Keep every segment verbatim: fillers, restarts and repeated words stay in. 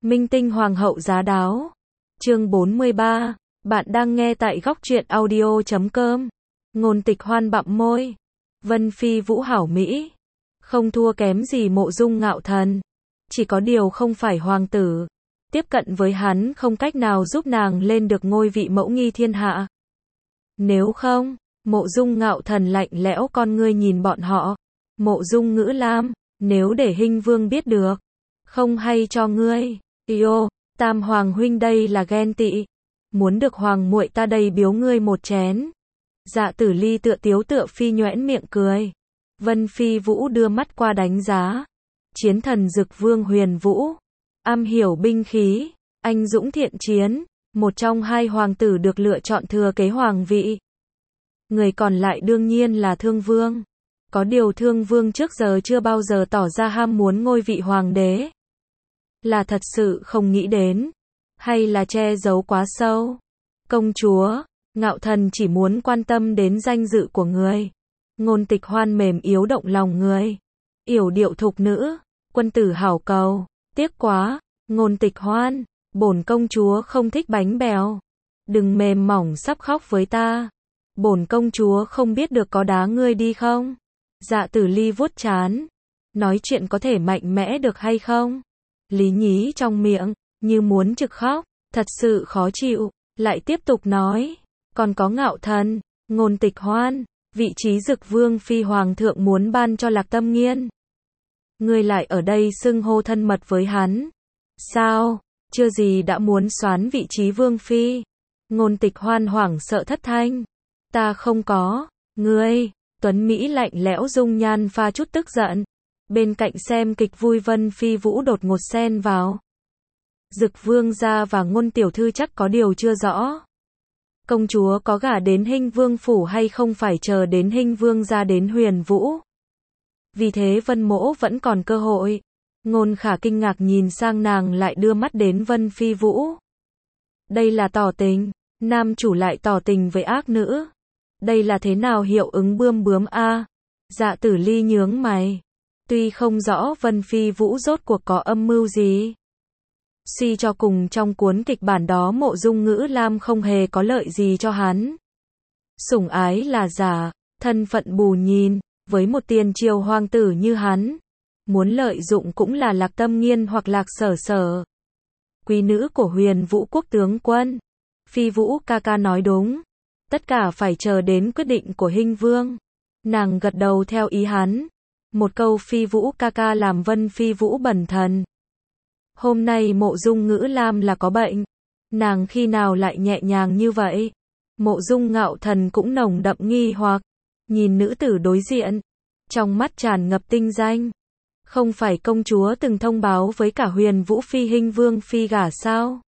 Minh tinh hoàng hậu giá đáo. Chương bốn mươi ba. Bạn đang nghe tại góc truyện audio chấm com. Ngôn Tịch Hoan bặm môi. Vân Phi Vũ hảo mỹ, không thua kém gì Mộ Dung Ngạo Thần. Chỉ có điều không phải hoàng tử. Tiếp cận với hắn không cách nào giúp nàng lên được ngôi vị mẫu nghi thiên hạ. Nếu không, Mộ Dung Ngạo Thần lạnh lẽo con ngươi nhìn bọn họ. Mộ Dung Ngữ Lam, nếu để Hinh Vương biết được, không hay cho ngươi. Yêu, Tam Hoàng huynh đây là ghen tị. Muốn được hoàng muội ta đây biếu ngươi một chén. Dạ Tử Ly tựa tiếu tựa phi nhoẻn miệng cười. Vân Phi Vũ đưa mắt qua đánh giá. Chiến thần Dực Vương Huyền Vũ, am hiểu binh khí, anh dũng thiện chiến, một trong hai hoàng tử được lựa chọn thừa kế hoàng vị. Người còn lại đương nhiên là Thương Vương. Có điều Thương Vương trước giờ chưa bao giờ tỏ ra ham muốn ngôi vị hoàng đế. Là thật sự không nghĩ đến, hay là che giấu quá sâu? Công chúa, Ngạo Thần chỉ muốn quan tâm đến danh dự của người. Ngôn Tịch Hoan mềm yếu động lòng người. Yểu điệu thục nữ, quân tử hảo cầu. Tiếc quá, Ngôn Tịch Hoan, bổn công chúa không thích bánh bèo. Đừng mềm mỏng sắp khóc với ta. Bổn công chúa không biết được có đá ngươi đi không? Dạ Tử Ly vuốt trán. Nói chuyện có thể mạnh mẽ được hay không? Lý nhí trong miệng, như muốn trực khóc, thật sự khó chịu, lại tiếp tục nói, còn có Ngạo Thần, Ngôn Tịch Hoan, vị trí Dực Vương Phi Hoàng thượng muốn ban cho Lạc Tâm Nghiên. Ngươi lại ở đây xưng hô thân mật với hắn. Sao, chưa gì đã muốn soán vị trí Vương Phi? Ngôn Tịch Hoan hoảng sợ thất thanh. Ta không có, ngươi, Tuấn Mỹ lạnh lẽo dung nhan pha chút tức giận. Bên cạnh xem kịch vui Vân Phi Vũ đột ngột xen vào. Dực Vương gia và Ngôn tiểu thư chắc có điều chưa rõ. Công chúa có gả đến Hinh Vương phủ hay không phải chờ đến Hinh Vương gia đến Huyền Vũ. Vì thế Vân Mỗ vẫn còn cơ hội. Ngôn Khả kinh ngạc nhìn sang nàng lại đưa mắt đến Vân Phi Vũ. Đây là tỏ tình, nam chủ lại tỏ tình với ác nữ. Đây là thế nào hiệu ứng bươm bướm a? Dạ Tử Ly nhướng mày. Tuy không rõ Vân Phi Vũ rốt cuộc có âm mưu gì. Suy cho cùng trong cuốn kịch bản đó Mộ Dung Ngữ Lam không hề có lợi gì cho hắn. Sủng ái là giả, thân phận bù nhìn, với một tiền triều hoàng tử như hắn. Muốn lợi dụng cũng là Lạc Tâm Nghiên hoặc Lạc Sở Sở. Quý nữ của Huyền Vũ quốc tướng quân. Phi Vũ ca ca nói đúng. Tất cả phải chờ đến quyết định của Hinh Vương. Nàng gật đầu theo ý hắn. Một câu Phi Vũ ca ca làm Vân Phi Vũ bần thần. Hôm nay Mộ Dung Ngữ Lam là có bệnh. Nàng khi nào lại nhẹ nhàng như vậy? Mộ Dung Ngạo Thần cũng nồng đậm nghi hoặc. Nhìn nữ tử đối diện. Trong mắt tràn ngập tinh danh. Không phải công chúa từng thông báo với cả Huyền Vũ Phi Hinh Vương Phi gả sao?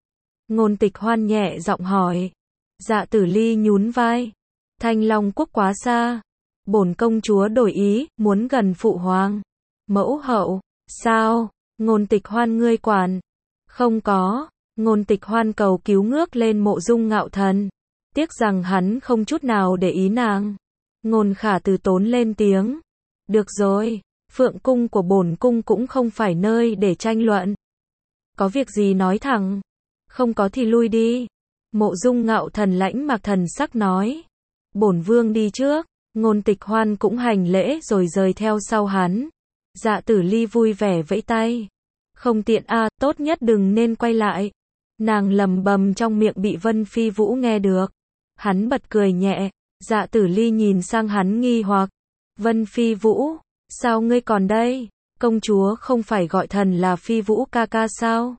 Ngôn Tịch Hoan nhẹ giọng hỏi. Dạ Tử Ly nhún vai. Thanh Long quốc quá xa. Bổn công chúa đổi ý, muốn gần phụ hoàng. Mẫu hậu, sao? Ngôn Tịch Hoan ngươi quản. Không có. Ngôn Tịch Hoan cầu cứu ngước lên Mộ Dung Ngạo Thần. Tiếc rằng hắn không chút nào để ý nàng. Ngôn Khả từ tốn lên tiếng. Được rồi, phượng cung của bổn cung cũng không phải nơi để tranh luận. Có việc gì nói thẳng. Không có thì lui đi. Mộ Dung Ngạo Thần lãnh mặc thần sắc nói. Bổn vương đi trước. Ngôn Tịch Hoan cũng hành lễ rồi rời theo sau hắn. Dạ Tử Ly vui vẻ vẫy tay. Không tiện a, à, tốt nhất đừng nên quay lại. Nàng lầm bầm trong miệng bị Vân Phi Vũ nghe được. Hắn bật cười nhẹ. Dạ Tử Ly nhìn sang hắn nghi hoặc. Vân Phi Vũ, sao ngươi còn đây? Công chúa không phải gọi thần là Phi Vũ ca ca sao?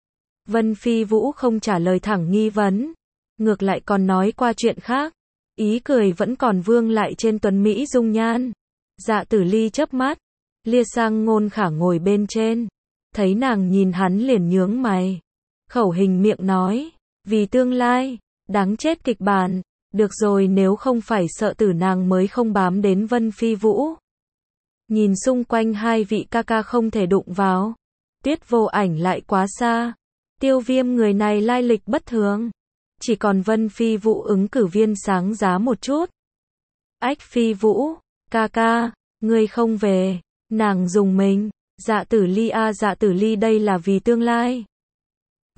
Vân Phi Vũ không trả lời thẳng nghi vấn. Ngược lại còn nói qua chuyện khác. Ý cười vẫn còn vương lại trên tuấn Mỹ dung nhan. Dạ Tử Ly chớp mắt. Lia sang Ngôn Khả ngồi bên trên. Thấy nàng nhìn hắn liền nhướng mày. Khẩu hình miệng nói. Vì tương lai. Đáng chết kịch bản. Được rồi, nếu không phải sợ tử nàng mới không bám đến Vân Phi Vũ. Nhìn xung quanh hai vị ca ca không thể đụng vào. Tuyết Vô Ảnh lại quá xa. Tiêu Viêm người này lai lịch bất thường. Chỉ còn Vân Phi Vũ ứng cử viên sáng giá một chút. Ách Phi Vũ, ca ca, ngươi không về. Nàng dùng mình. Dạ Tử Ly a, Dạ Tử Ly đây là vì tương lai.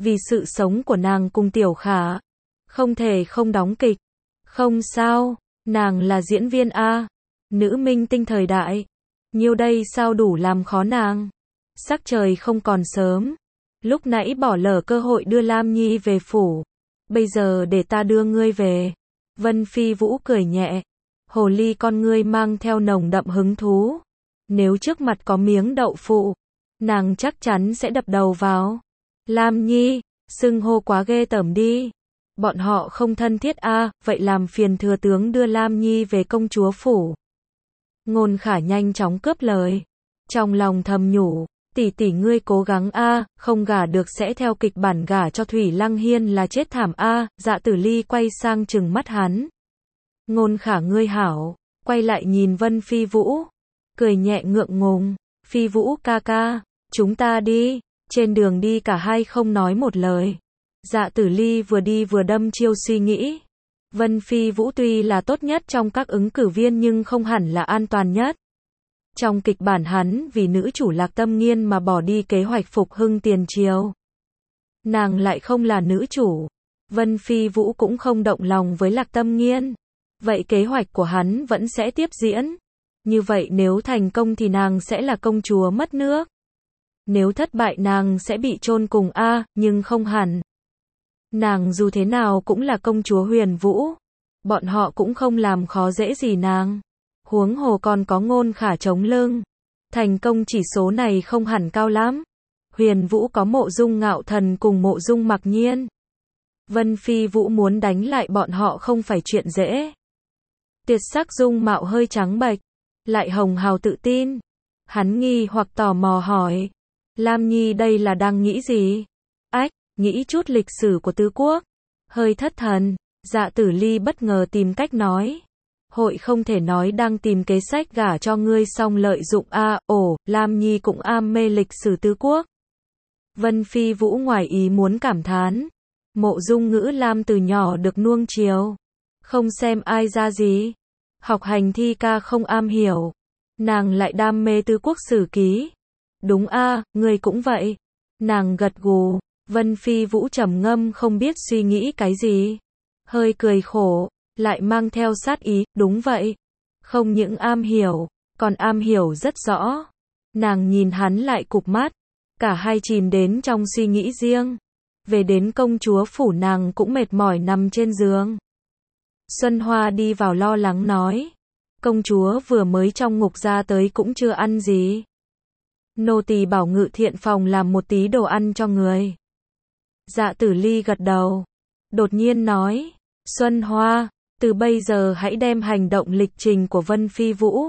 vì sự sống của nàng cùng Tiểu Khả. Không thể không đóng kịch. Không sao, nàng là diễn viên A. Nữ minh tinh thời đại. Nhiêu đây sao đủ làm khó nàng. Sắc trời không còn sớm. Lúc nãy bỏ lỡ cơ hội đưa Lam Nhi về phủ. Bây giờ để ta đưa ngươi về. Vân Phi Vũ cười nhẹ. Hồ ly con ngươi mang theo nồng đậm hứng thú. Nếu trước mặt có miếng đậu phụ, nàng chắc chắn sẽ đập đầu vào. Lam Nhi, xưng hô quá ghê tởm đi. Bọn họ không thân thiết a, à, vậy làm phiền thừa tướng đưa Lam Nhi về công chúa phủ. Ngôn Khả nhanh chóng cướp lời. Trong lòng thầm nhủ, tỷ tỷ ngươi cố gắng a, à, không gả được sẽ theo kịch bản gả cho Thủy Lăng Hiên là chết thảm a. À. Dạ Tử Ly quay sang trừng mắt hắn. Ngôn Khả ngươi hảo, quay lại nhìn Vân Phi Vũ, cười nhẹ ngượng ngùng. Phi Vũ ca ca, chúng ta đi. Trên đường đi cả hai không nói một lời. Dạ Tử Ly vừa đi vừa đâm chiêu suy nghĩ. Vân Phi Vũ tuy là tốt nhất trong các ứng cử viên nhưng không hẳn là an toàn nhất. Trong kịch bản hắn vì nữ chủ Lạc Tâm Nghiên mà bỏ đi kế hoạch phục hưng tiền triều. Nàng lại không là nữ chủ. Vân Phi Vũ cũng không động lòng với Lạc Tâm Nghiên. Vậy kế hoạch của hắn vẫn sẽ tiếp diễn. Như vậy nếu thành công thì nàng sẽ là công chúa mất nước. Nếu thất bại nàng sẽ bị chôn cùng a, à, nhưng không hẳn. Nàng dù thế nào cũng là công chúa Huyền Vũ. Bọn họ cũng không làm khó dễ gì nàng. Huống hồ còn có Ngôn Khả chống lưng. Thành công chỉ số này không hẳn cao lắm. Huyền Vũ có Mộ Dung Ngạo Thần cùng Mộ Dung Mặc Nhiên. Vân Phi Vũ muốn đánh lại bọn họ không phải chuyện dễ. Tuyệt sắc dung mạo hơi trắng bệch, lại hồng hào tự tin. Hắn nghi hoặc tò mò hỏi. Lam Nhi đây là đang nghĩ gì? Ách, nghĩ chút lịch sử của tứ quốc. Hơi thất thần, Dạ Tử Ly bất ngờ tìm cách nói. Hội không thể nói đang tìm kế sách gả cho ngươi xong lợi dụng a, à, ồ, Lam Nhi cũng am mê lịch sử tứ quốc. Vân Phi Vũ ngoài ý muốn cảm thán. Mộ Dung Ngữ Lam từ nhỏ được nuông chiều. Không xem ai ra gì. Học hành thi ca không am hiểu. Nàng lại đam mê tứ quốc sử ký. Đúng a, à, ngươi cũng vậy. Nàng gật gù. Vân Phi Vũ trầm ngâm không biết suy nghĩ cái gì. Hơi cười khổ, lại mang theo sát ý, đúng vậy. Không những am hiểu, còn am hiểu rất rõ. Nàng nhìn hắn lại cụp mắt. Cả hai chìm đến trong suy nghĩ riêng. Về đến công chúa phủ nàng cũng mệt mỏi nằm trên giường. Xuân Hoa đi vào lo lắng nói. Công chúa vừa mới trong ngục ra tới cũng chưa ăn gì. Nô tỳ bảo Ngự Thiện phòng làm một tí đồ ăn cho người. Dạ Tử Ly gật đầu. Đột nhiên nói. Xuân Hoa, từ bây giờ hãy đem hành động lịch trình của Vân Phi Vũ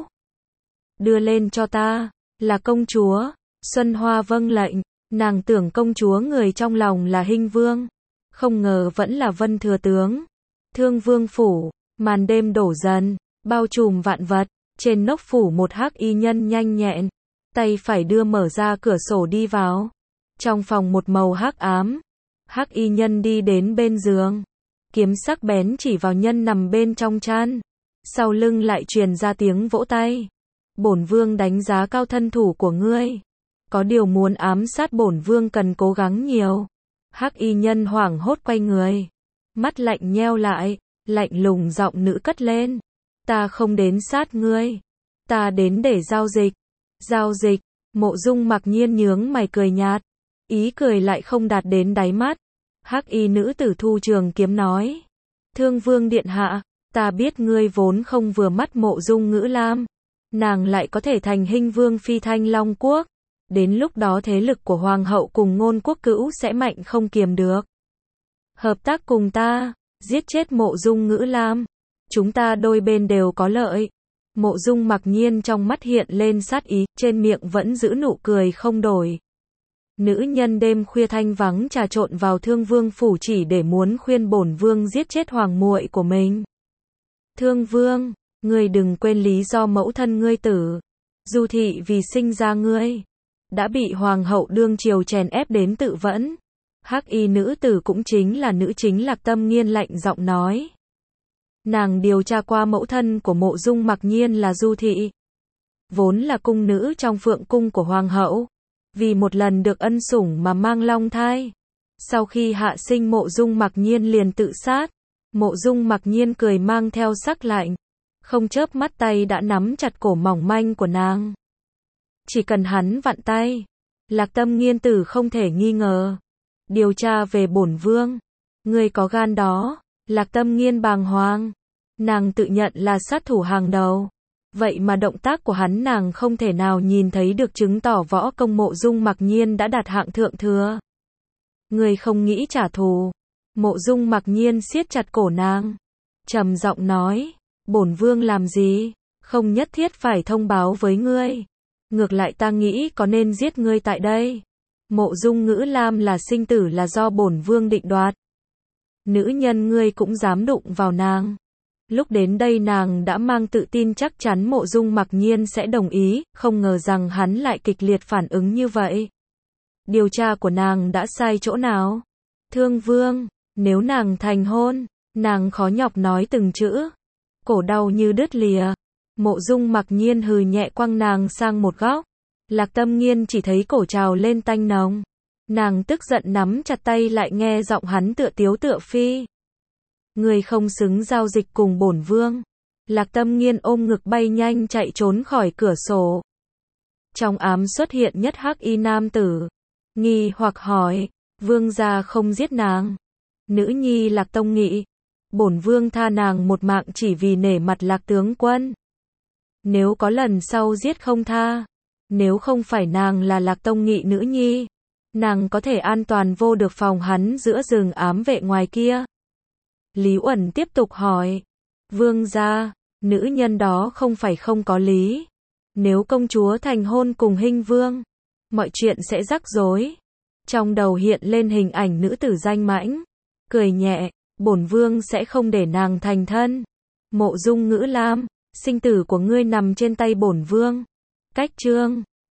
đưa lên cho ta. Là công chúa. Xuân Hoa vâng lệnh. Nàng tưởng công chúa người trong lòng là Hinh Vương. Không ngờ vẫn là Vân Thừa Tướng. Thương Vương phủ. Màn đêm đổ dần. Bao trùm vạn vật. Trên nóc phủ một hắc y nhân nhanh nhẹn. Tay phải đưa mở ra cửa sổ đi vào. Trong phòng một màu hắc ám. Hắc y nhân đi đến bên giường. Kiếm sắc bén chỉ vào nhân nằm bên trong chăn. Sau lưng lại truyền ra tiếng vỗ tay. Bổn vương đánh giá cao thân thủ của ngươi. Có điều muốn ám sát bổn vương cần cố gắng nhiều. Hắc y nhân hoảng hốt quay người. Mắt lạnh nheo lại. Lạnh lùng giọng nữ cất lên. Ta không đến sát ngươi. Ta đến để giao dịch. Giao dịch. Mộ Dung Mặc Nhiên nhướng mày cười nhạt. Ý cười lại không đạt đến đáy mắt. Hắc y nữ tử thu trường kiếm nói. Thương Vương điện hạ, ta biết ngươi vốn không vừa mắt Mộ Dung Ngữ Lam. Nàng lại có thể thành Hinh Vương phi Thanh Long quốc. Đến lúc đó thế lực của Hoàng hậu cùng Ngôn Quốc Cữu sẽ mạnh không kiềm được. Hợp tác cùng ta, giết chết Mộ Dung Ngữ Lam. Chúng ta đôi bên đều có lợi. Mộ Dung Mặc Nhiên trong mắt hiện lên sát ý, trên miệng vẫn giữ nụ cười không đổi. Nữ nhân đêm khuya thanh vắng trà trộn vào Thương Vương phủ chỉ để muốn khuyên bổn vương giết chết hoàng muội của mình. Thương Vương, ngươi đừng quên lý do mẫu thân ngươi tử. Du thị vì sinh ra ngươi, đã bị hoàng hậu đương triều chèn ép đến tự vẫn. Hắc y nữ tử cũng chính là nữ chính Lạc Tâm Nghiên lạnh giọng nói. Nàng điều tra qua mẫu thân của Mộ Dung Mặc Nhiên là Du thị. Vốn là cung nữ trong phượng cung của hoàng hậu. Vì một lần được ân sủng mà mang long thai. Sau khi hạ sinh Mộ Dung Mặc Nhiên liền tự sát. Mộ Dung Mặc Nhiên cười mang theo sắc lạnh, không chớp mắt tay đã nắm chặt cổ mỏng manh của nàng. Chỉ cần hắn vặn tay, Lạc Tâm Nghiên tử không thể nghi ngờ. Điều tra về bổn vương, ngươi có gan đó. Lạc Tâm Nghiên bàng hoàng, nàng tự nhận là sát thủ hàng đầu, vậy mà động tác của hắn nàng không thể nào nhìn thấy được, chứng tỏ võ công Mộ Dung Mặc Nhiên đã đạt hạng thượng thừa. Ngươi không nghĩ trả thù? Mộ Dung Mặc Nhiên siết chặt cổ nàng, trầm giọng nói, bổn vương làm gì, không nhất thiết phải thông báo với ngươi. Ngược lại ta nghĩ có nên giết ngươi tại đây. Mộ Dung Ngữ Lam là sinh tử là do bổn vương định đoạt. Nữ nhân ngươi cũng dám đụng vào nàng. Lúc đến đây nàng đã mang tự tin chắc chắn Mộ Dung Mặc Nhiên sẽ đồng ý, không ngờ rằng hắn lại kịch liệt phản ứng như vậy. Điều tra của nàng đã sai chỗ nào? Thương vương, nếu nàng thành hôn, nàng khó nhọc nói từng chữ, cổ đau như đứt lìa. Mộ Dung Mặc Nhiên hừ nhẹ quăng nàng sang một góc. Lạc Tâm Nghiên chỉ thấy cổ trào lên tanh nồng. Nàng tức giận nắm chặt tay lại nghe giọng hắn tựa tiếu tựa phi. Người không xứng giao dịch cùng bổn vương. Lạc Tâm Nghiên ôm ngực bay nhanh chạy trốn khỏi cửa sổ. Trong ám xuất hiện nhất hắc y nam tử. Nghi hoặc hỏi, vương gia không giết nàng. Nữ nhi Lạc Tông Nghị, bổn vương tha nàng một mạng chỉ vì nể mặt Lạc tướng quân. Nếu có lần sau giết không tha, nếu không phải nàng là Lạc Tông Nghị nữ nhi, nàng có thể an toàn vô được phòng hắn giữa rừng ám vệ ngoài kia. Lý Uẩn tiếp tục hỏi, vương gia, nữ nhân đó không phải không có lý. Nếu công chúa thành hôn cùng Hinh vương, mọi chuyện sẽ rắc rối. Trong đầu hiện lên hình ảnh nữ tử danh mãnh, cười nhẹ, bổn vương sẽ không để nàng thành thân. Mộ Dung Ngữ Lam, sinh tử của ngươi nằm trên tay bổn vương. Cách chương